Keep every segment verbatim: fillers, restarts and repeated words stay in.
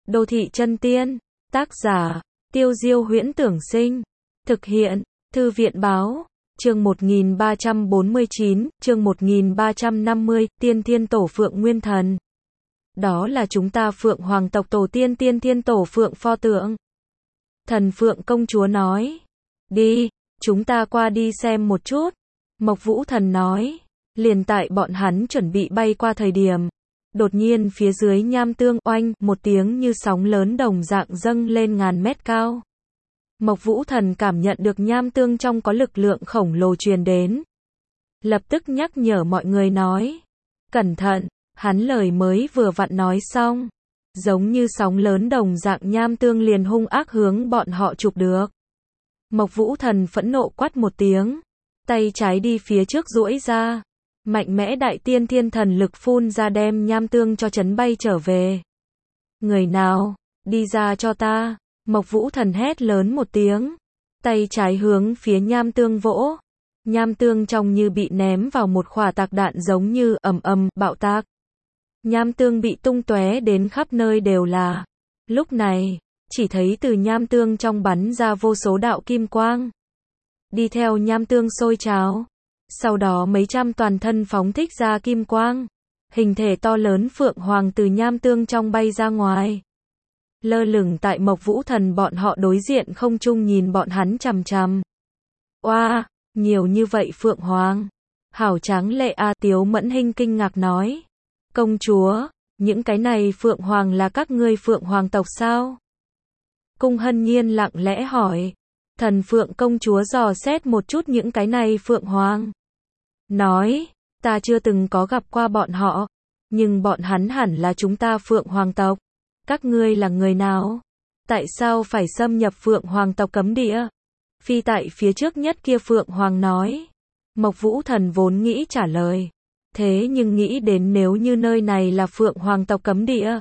Đô thị chân tiên, tác giả, Tiêu Diêu Huyễn Tưởng Sinh, thực hiện, Thư viện Báo, chương một nghìn ba trăm bốn mươi chín, chương một nghìn ba trăm năm mươi, Tiên Thiên Tổ Phượng Nguyên Thần. Đó là chúng ta Phượng Hoàng tộc tổ tiên Tiên Thiên Tổ Phượng pho tượng. Thần Phượng công chúa nói, đi, chúng ta qua đi xem một chút. Mộc Vũ Thần nói, liền tại bọn hắn chuẩn bị bay qua thời điểm. Đột nhiên phía dưới nham tương oanh, một tiếng như sóng lớn đồng dạng dâng lên ngàn mét cao. Mộc Vũ Thần cảm nhận được nham tương trong có lực lượng khổng lồ truyền đến. Lập tức nhắc nhở mọi người nói, cẩn thận, hắn lời mới vừa vặn nói xong. Giống như sóng lớn đồng dạng nham tương liền hung ác hướng bọn họ chụp được. Mộc Vũ Thần phẫn nộ quát một tiếng, tay trái đi phía trước duỗi ra. Mạnh mẽ đại tiên thiên thần lực phun ra đem nham tương cho chấn bay trở về. Người nào, đi ra cho ta, Mộc Vũ Thần hét lớn một tiếng. Tay trái hướng phía nham tương vỗ. Nham tương trong như bị ném vào một quả tạc đạn giống như ầm ầm bạo tạc. Nham tương bị tung tóe đến khắp nơi đều là. Lúc này, chỉ thấy từ nham tương trong bắn ra vô số đạo kim quang. Đi theo nham tương sôi trào. Sau đó mấy trăm toàn thân phóng thích ra kim quang. Hình thể to lớn Phượng Hoàng từ nham tương trong bay ra ngoài. Lơ lửng tại Mộc Vũ Thần bọn họ đối diện không trung nhìn bọn hắn chằm chằm. Oa, wow, nhiều như vậy Phượng Hoàng. Hảo tráng lệ a, Tiếu Mẫn Hinh kinh ngạc nói. Công chúa, những cái này Phượng Hoàng là các ngươi Phượng Hoàng tộc sao? Cung Hân Nhiên lặng lẽ hỏi. Thần Phượng công chúa dò xét một chút những cái này Phượng Hoàng. Nói, ta chưa từng có gặp qua bọn họ, nhưng bọn hắn hẳn là chúng ta Phượng Hoàng tộc. Các ngươi là người nào? Tại sao phải xâm nhập Phượng Hoàng tộc cấm địa? Phi tại phía trước nhất kia Phượng Hoàng nói. Mộc Vũ Thần vốn nghĩ trả lời. Thế nhưng nghĩ đến nếu như nơi này là Phượng Hoàng tộc cấm địa.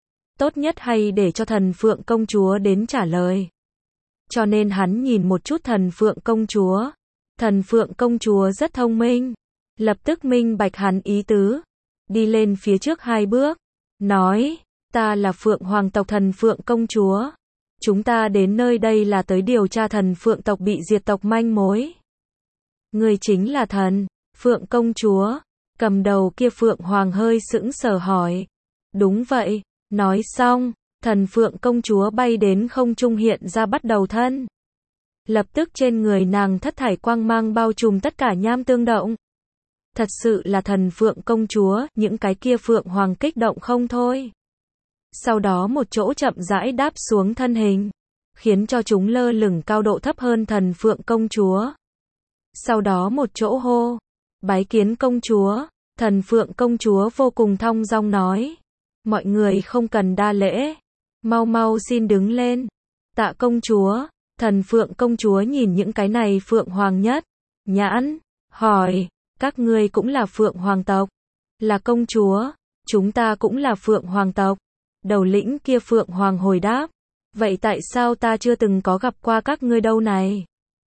Tốt nhất hay để cho thần Phượng công chúa đến trả lời. Cho nên hắn nhìn một chút thần Phượng công chúa. Thần Phượng công chúa rất thông minh. Lập tức minh bạch hắn ý tứ. Đi lên phía trước hai bước. Nói, ta là Phượng Hoàng tộc thần Phượng công chúa. Chúng ta đến nơi đây là tới điều tra thần Phượng tộc bị diệt tộc manh mối. Người chính là thần Phượng công chúa. Cầm đầu kia Phượng Hoàng hơi sững sờ hỏi. Đúng vậy. Nói xong, thần Phượng công chúa bay đến không trung hiện ra bắt đầu thân. Lập tức trên người nàng thất thải quang mang bao trùm tất cả nham tương động. Thật sự là thần Phượng công chúa, những cái kia Phượng Hoàng kích động không thôi. Sau đó một chỗ chậm rãi đáp xuống thân hình, khiến cho chúng lơ lửng cao độ thấp hơn thần Phượng công chúa. Sau đó một chỗ hô, bái kiến công chúa, thần Phượng công chúa vô cùng thong dong nói. Mọi người không cần đa lễ, mau mau xin đứng lên. Tạ công chúa. Thần Phượng công chúa nhìn những cái này Phượng Hoàng nhất nhãn, hỏi, các ngươi cũng là Phượng Hoàng tộc? Là công chúa, chúng ta cũng là Phượng Hoàng tộc. Đầu lĩnh kia Phượng Hoàng hồi đáp, vậy tại sao ta chưa từng có gặp qua các ngươi đâu này?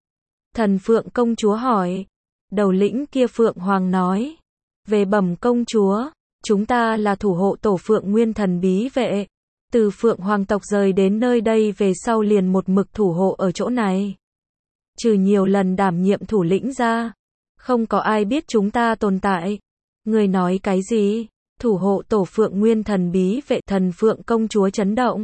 Thần Phượng công chúa hỏi, đầu lĩnh kia Phượng Hoàng nói, về bẩm công chúa, chúng ta là thủ hộ tổ Phượng Nguyên Thần bí vệ. Từ Phượng Hoàng tộc rời đến nơi đây về sau liền một mực thủ hộ ở chỗ này. Trừ nhiều lần đảm nhiệm thủ lĩnh ra, không có ai biết chúng ta tồn tại. Người nói cái gì? Thủ hộ tổ Phượng Nguyên Thần bí vệ. Thần Phượng công chúa chấn động.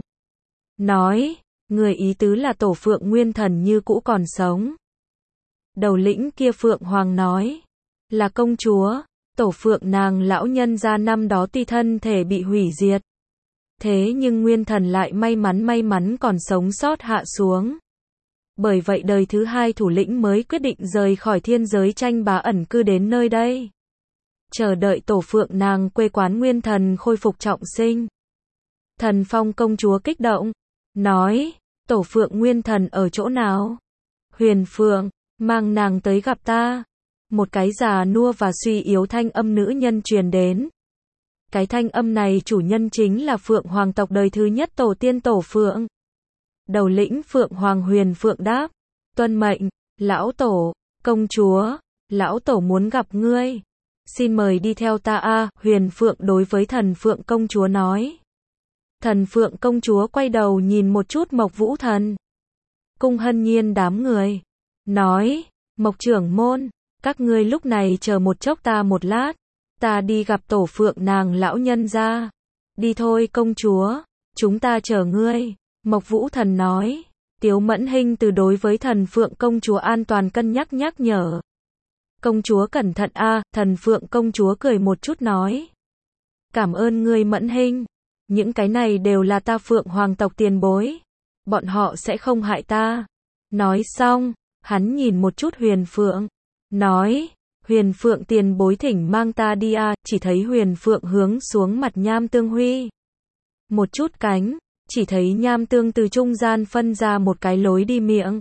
Nói, người ý tứ là tổ Phượng Nguyên Thần như cũ còn sống. Đầu lĩnh kia Phượng Hoàng nói, là công chúa, tổ Phượng nàng lão nhân gia năm đó tuy thân thể bị hủy diệt. Thế nhưng Nguyên Thần lại may mắn may mắn còn sống sót hạ xuống. Bởi vậy đời thứ hai thủ lĩnh mới quyết định rời khỏi thiên giới tranh bá ẩn cư đến nơi đây. Chờ đợi tổ Phượng nàng quê quán Nguyên Thần khôi phục trọng sinh. Thần Phong công chúa kích động, nói, tổ Phượng Nguyên Thần ở chỗ nào? Huyền Phượng, mang nàng tới gặp ta. Một cái già nua và suy yếu thanh âm nữ nhân truyền đến. Cái thanh âm này chủ nhân chính là Phượng Hoàng tộc đời thứ nhất tổ tiên tổ Phượng. Đầu lĩnh Phượng Hoàng Huyền Phượng đáp, tuân mệnh, lão tổ, công chúa, lão tổ muốn gặp ngươi. Xin mời đi theo ta a. Huyền Phượng đối với thần Phượng công chúa nói. Thần Phượng công chúa quay đầu nhìn một chút Mộc Vũ Thần. Cung Hân Nhiên đám người. Nói, Mộc trưởng môn, các ngươi lúc này chờ một chốc ta một lát. Ta đi gặp tổ phượng nàng lão nhân gia. Đi thôi công chúa, chúng ta chờ ngươi. Mộc Vũ Thần nói. Tiếu Mẫn Hinh từ đối với Thần Phượng công chúa an toàn cân nhắc nhắc nhở. Công chúa cẩn thận a, Thần Phượng công chúa cười một chút nói. Cảm ơn ngươi Mẫn Hinh. Những cái này đều là ta Phượng hoàng tộc tiền bối. Bọn họ sẽ không hại ta. Nói xong, hắn nhìn một chút Huyền Phượng. Nói, Huyền Phượng tiền bối thỉnh mang ta đi a, chỉ thấy Huyền Phượng hướng xuống mặt Nham Tương huy. Một chút cánh, chỉ thấy Nham Tương từ trung gian phân ra một cái lối đi miệng.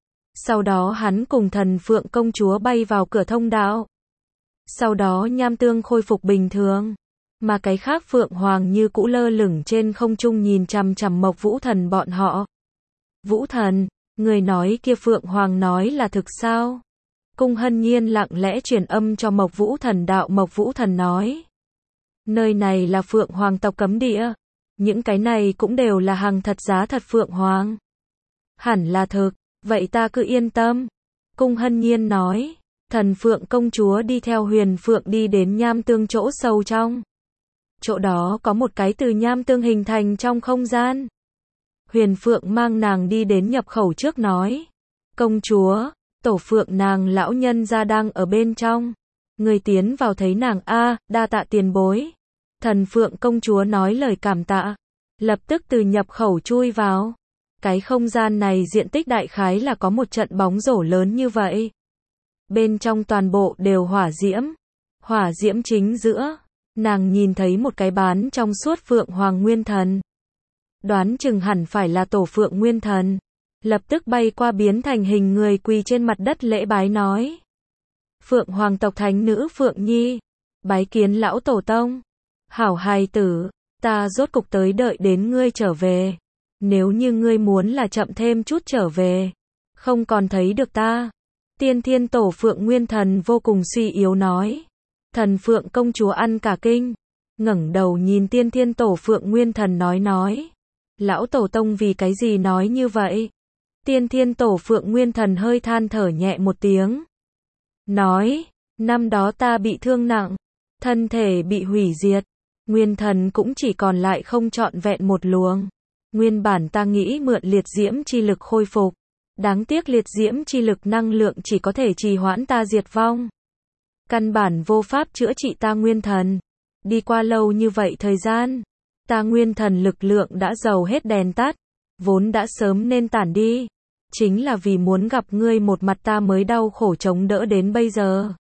Sau đó hắn cùng Thần Phượng công chúa bay vào cửa thông đạo. Sau đó Nham Tương khôi phục bình thường. Mà cái khác Phượng Hoàng như cũ lơ lửng trên không trung nhìn chằm chằm Mộc Vũ Thần bọn họ. Vũ Thần, người nói kia Phượng Hoàng nói là thực sao? Cung Hân Nhiên lặng lẽ truyền âm cho Mộc Vũ Thần đạo. Mộc Vũ Thần nói. Nơi này là Phượng Hoàng tộc cấm địa. Những cái này cũng đều là hàng thật giá thật Phượng Hoàng. Hẳn là thực, vậy ta cứ yên tâm. Cung Hân Nhiên nói. Thần Phượng công chúa đi theo Huyền Phượng đi đến Nham Tương chỗ sâu trong. Chỗ đó có một cái từ Nham Tương hình thành trong không gian. Huyền Phượng mang nàng đi đến nhập khẩu trước nói. Công chúa, tổ Phượng nàng lão nhân gia đang ở bên trong. Người tiến vào thấy nàng a, đa tạ tiền bối. Thần Phượng công chúa nói lời cảm tạ. Lập tức từ nhập khẩu chui vào. Cái không gian này diện tích đại khái là có một trận bóng rổ lớn như vậy. Bên trong toàn bộ đều hỏa diễm. Hỏa diễm chính giữa. Nàng nhìn thấy một cái bán trong suốt Phượng Hoàng Nguyên Thần. Đoán chừng hẳn phải là tổ Phượng Nguyên Thần. Lập tức bay qua biến thành hình người quỳ trên mặt đất lễ bái nói. Phượng Hoàng tộc thánh nữ Phượng Nhi. Bái kiến lão tổ tông. Hảo hài tử, ta rốt cục tới đợi đến ngươi trở về. Nếu như ngươi muốn là chậm thêm chút trở về. Không còn thấy được ta. Tiên Thiên tổ Phượng Nguyên Thần vô cùng suy yếu nói. Thần Phượng công chúa ăn cả kinh. Ngẩng đầu nhìn Tiên Thiên tổ Phượng Nguyên Thần nói nói. Lão tổ tông vì cái gì nói như vậy? Tiên Thiên tổ Phượng Nguyên Thần hơi than thở nhẹ một tiếng. Nói, năm đó ta bị thương nặng. Thân thể bị hủy diệt. Nguyên thần cũng chỉ còn lại không trọn vẹn một luồng. Nguyên bản ta nghĩ mượn liệt diễm chi lực khôi phục. Đáng tiếc liệt diễm chi lực năng lượng chỉ có thể trì hoãn ta diệt vong. Căn bản vô pháp chữa trị ta nguyên thần. Đi qua lâu như vậy thời gian. Ta nguyên thần lực lượng đã dầu hết đèn tắt. Vốn đã sớm nên tản đi. Chính là vì muốn gặp ngươi một mặt ta mới đau khổ chống đỡ đến bây giờ.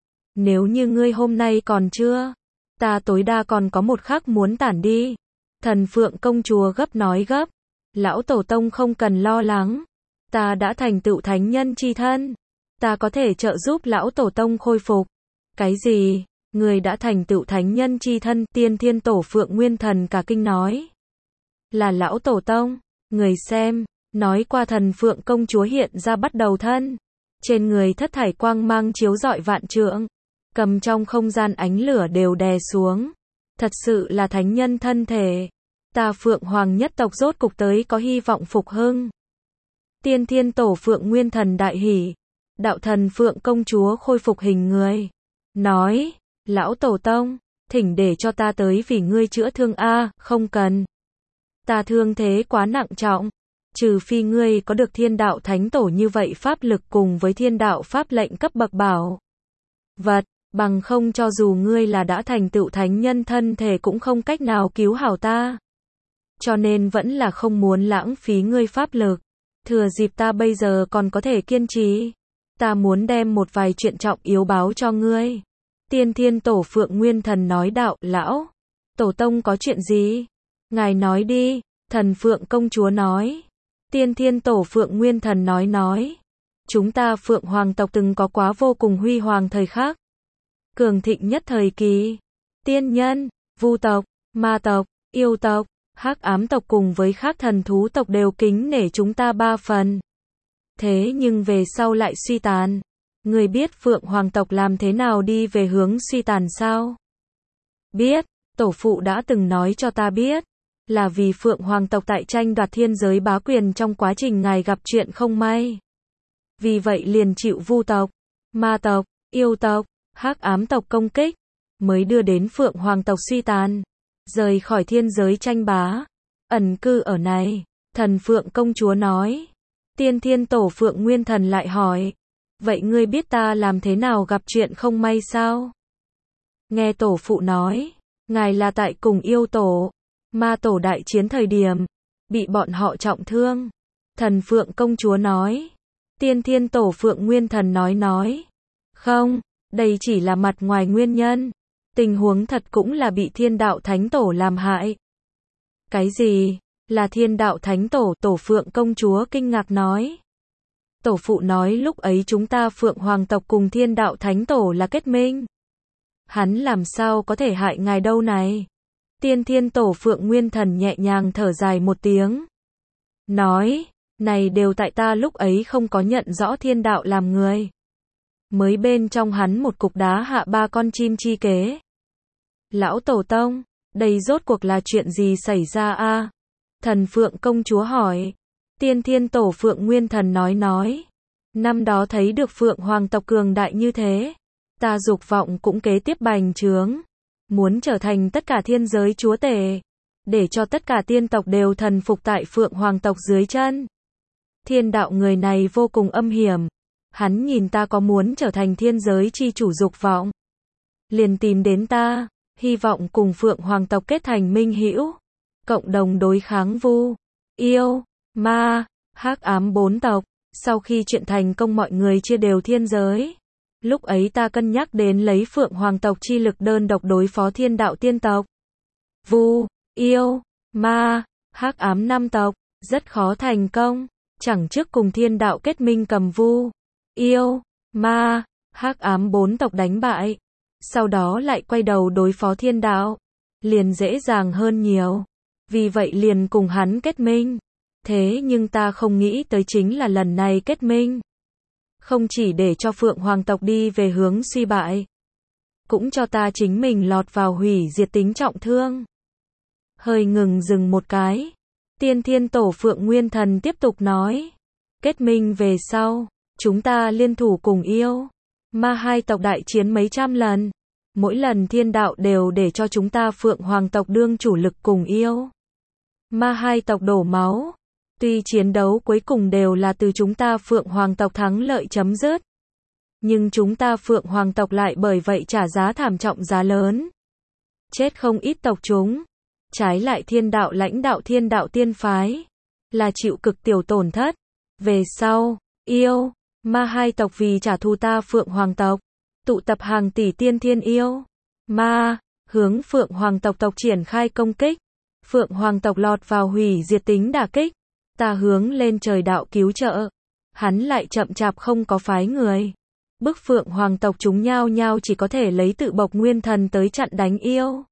Nếu như ngươi hôm nay còn chưa. Ta tối đa còn có một khắc muốn tản đi. Thần Phượng công chúa gấp nói gấp. Lão tổ tông không cần lo lắng. Ta đã thành tựu thánh nhân chi thân. Ta có thể trợ giúp lão tổ tông khôi phục. Cái gì? Người đã thành tựu thánh nhân chi thân? Tiên Thiên tổ Phượng Nguyên Thần cả kinh nói. Là lão tổ tông. Người xem. Nói qua Thần Phượng công chúa hiện ra bắt đầu thân. Trên người thất thải quang mang chiếu rọi vạn trượng. Cầm trong không gian ánh lửa đều đè xuống. Thật sự là thánh nhân thân thể. Ta Phượng Hoàng nhất tộc rốt cục tới có hy vọng phục hưng. Tiên Thiên tổ Phượng Nguyên Thần đại hỉ. Đạo Thần Phượng công chúa khôi phục hình người. Nói, lão tổ tông, thỉnh để cho ta tới vì ngươi chữa thương a, không cần. Ta thương thế quá nặng trọng. Trừ phi ngươi có được thiên đạo thánh tổ như vậy pháp lực cùng với thiên đạo pháp lệnh cấp bậc bảo vật. Bằng không cho dù ngươi là đã thành tựu thánh nhân thân thể cũng không cách nào cứu hảo ta. Cho nên vẫn là không muốn lãng phí ngươi pháp lực. Thừa dịp ta bây giờ còn có thể kiên trì. Ta muốn đem một vài chuyện trọng yếu báo cho ngươi. Tiên Thiên tổ Phượng Nguyên Thần nói đạo, lão. Tổ tông có chuyện gì? Ngài nói đi, Thần Phượng công chúa nói. Tiên Thiên tổ Phượng Nguyên Thần nói nói. Chúng ta Phượng Hoàng tộc từng có quá vô cùng huy hoàng thời khắc. Cường thịnh nhất thời kỳ. Tiên nhân, vu tộc, ma tộc, yêu tộc, hắc ám tộc cùng với khác thần thú tộc đều kính nể chúng ta ba phần. Thế nhưng về sau lại suy tàn. Người biết Phượng Hoàng tộc làm thế nào đi về hướng suy tàn sao? Biết, tổ phụ đã từng nói cho ta biết. là vì Phượng Hoàng tộc tại tranh đoạt thiên giới bá quyền trong quá trình ngài gặp chuyện không may. Vì vậy liền chịu Vu tộc, Ma tộc, Yêu tộc, Hắc ám tộc công kích, mới đưa đến Phượng Hoàng tộc suy tàn, rời khỏi thiên giới tranh bá, ẩn cư ở này. Thần Phượng công chúa nói. Tiên Thiên Tổ Phượng Nguyên Thần lại hỏi, vậy ngươi biết ta làm thế nào gặp chuyện không may sao? Nghe tổ phụ nói, ngài là tại cùng Yêu tổ, Ma tổ đại chiến thời điểm, bị bọn họ trọng thương. Thần Phượng công chúa nói. Tiên Thiên Tổ Phượng Nguyên Thần nói nói, không, đây chỉ là mặt ngoài nguyên nhân, tình huống thật cũng là bị Thiên Đạo Thánh Tổ làm hại. Cái gì? Là Thiên Đạo Thánh Tổ? Tổ Phượng công chúa kinh ngạc nói. Tổ phụ nói lúc ấy chúng ta Phượng Hoàng tộc cùng Thiên Đạo Thánh Tổ là kết minh. Hắn làm sao có thể hại ngài đâu này? Tiên Thiên Tổ Phượng Nguyên Thần nhẹ nhàng thở dài một tiếng. Nói, này đều tại ta lúc ấy không có nhận rõ thiên đạo làm người. Mới bên trong hắn một cục đá hạ ba con chim chi kế. Lão Tổ Tông, đây rốt cuộc là chuyện gì xảy ra a? Thần Phượng công chúa hỏi. Tiên Thiên Tổ Phượng Nguyên Thần nói nói. Năm đó thấy được Phượng Hoàng tộc cường đại như thế, ta dục vọng cũng kế tiếp bành trướng, muốn trở thành tất cả thiên giới chúa tể, để cho tất cả tiên tộc đều thần phục tại Phượng Hoàng tộc dưới chân. Thiên đạo người này vô cùng âm hiểm, hắn nhìn ta có muốn trở thành thiên giới chi chủ dục vọng, liền tìm đến ta, hy vọng cùng Phượng Hoàng tộc kết thành minh hữu, cộng đồng đối kháng Vu, Yêu, Ma, Hắc ám bốn tộc. Sau khi chuyện thành công mọi người chia đều thiên giới. Lúc ấy ta cân nhắc đến lấy Phượng Hoàng tộc chi lực đơn độc đối phó thiên đạo tiên tộc. Vu, Yêu, Ma, Hắc ám năm tộc, rất khó thành công. Chẳng trước cùng thiên đạo kết minh cầm Vu, Yêu, Ma, Hắc ám bốn tộc đánh bại. Sau đó lại quay đầu đối phó thiên đạo. Liền dễ dàng hơn nhiều. Vì vậy liền cùng hắn kết minh. Thế nhưng ta không nghĩ tới chính là lần này kết minh. Không chỉ để cho Phượng Hoàng tộc đi về hướng suy bại, cũng cho ta chính mình lọt vào hủy diệt tính trọng thương. Hơi ngừng dừng một cái. Tiên Thiên Tổ Phượng Nguyên Thần tiếp tục nói. Kết minh về sau, chúng ta liên thủ cùng Yêu, Ma hai tộc đại chiến mấy trăm lần. Mỗi lần thiên đạo đều để cho chúng ta Phượng Hoàng tộc đương chủ lực cùng Yêu, Ma hai tộc đổ máu. Tuy chiến đấu cuối cùng đều là từ chúng ta Phượng Hoàng tộc thắng lợi chấm dứt, nhưng chúng ta Phượng Hoàng tộc lại bởi vậy trả giá thảm trọng giá lớn. Chết không ít tộc chúng. Trái lại thiên đạo lãnh đạo thiên đạo tiên phái, là chịu cực tiểu tổn thất. Về sau, Yêu, Ma hai tộc vì trả thù ta Phượng Hoàng tộc, tụ tập hàng tỷ tiên thiên Yêu, Ma, hướng Phượng Hoàng tộc tộc triển khai công kích. Phượng Hoàng tộc lọt vào hủy diệt tính đả kích. Ta hướng lên trời đạo cứu trợ, hắn lại chậm chạp không có phái người. Bức Phượng Hoàng tộc chúng nhao nhao chỉ có thể lấy tự bộc nguyên thần tới chặn đánh Yêu,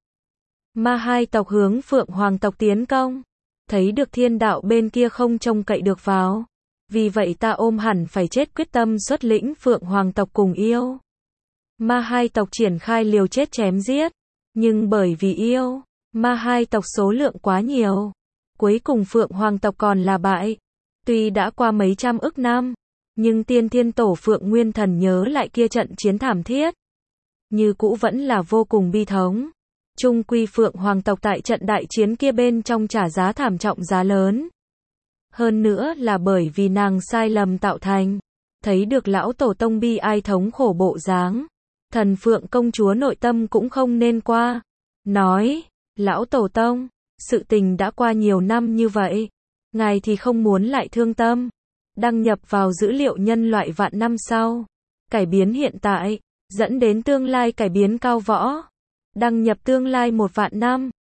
Ma hai tộc hướng Phượng Hoàng tộc tiến công. Thấy được thiên đạo bên kia không trông cậy được vào, vì vậy ta ôm hẳn phải chết quyết tâm xuất lĩnh Phượng Hoàng tộc cùng Yêu, Ma hai tộc triển khai liều chết chém giết. Nhưng bởi vì Yêu, Ma hai tộc số lượng quá nhiều, cuối cùng Phượng Hoàng tộc còn là bại. Tuy đã qua mấy trăm ức năm, nhưng Tiên Thiên Tổ Phượng Nguyên Thần nhớ lại kia trận chiến thảm thiết, như cũ vẫn là vô cùng bi thống. Chung quy Phượng Hoàng tộc tại trận đại chiến kia bên trong trả giá thảm trọng giá lớn. Hơn nữa là bởi vì nàng sai lầm tạo thành. Thấy được lão tổ tông bi ai thống khổ bộ dáng, Thần Phượng công chúa nội tâm cũng không nên qua. Nói, lão tổ tông, sự tình đã qua nhiều năm như vậy, ngài thì không muốn lại thương tâm. Đăng nhập vào dữ liệu nhân loại vạn năm sau, cải biến hiện tại, dẫn đến tương lai cải biến cao võ. Đăng nhập tương lai một vạn năm,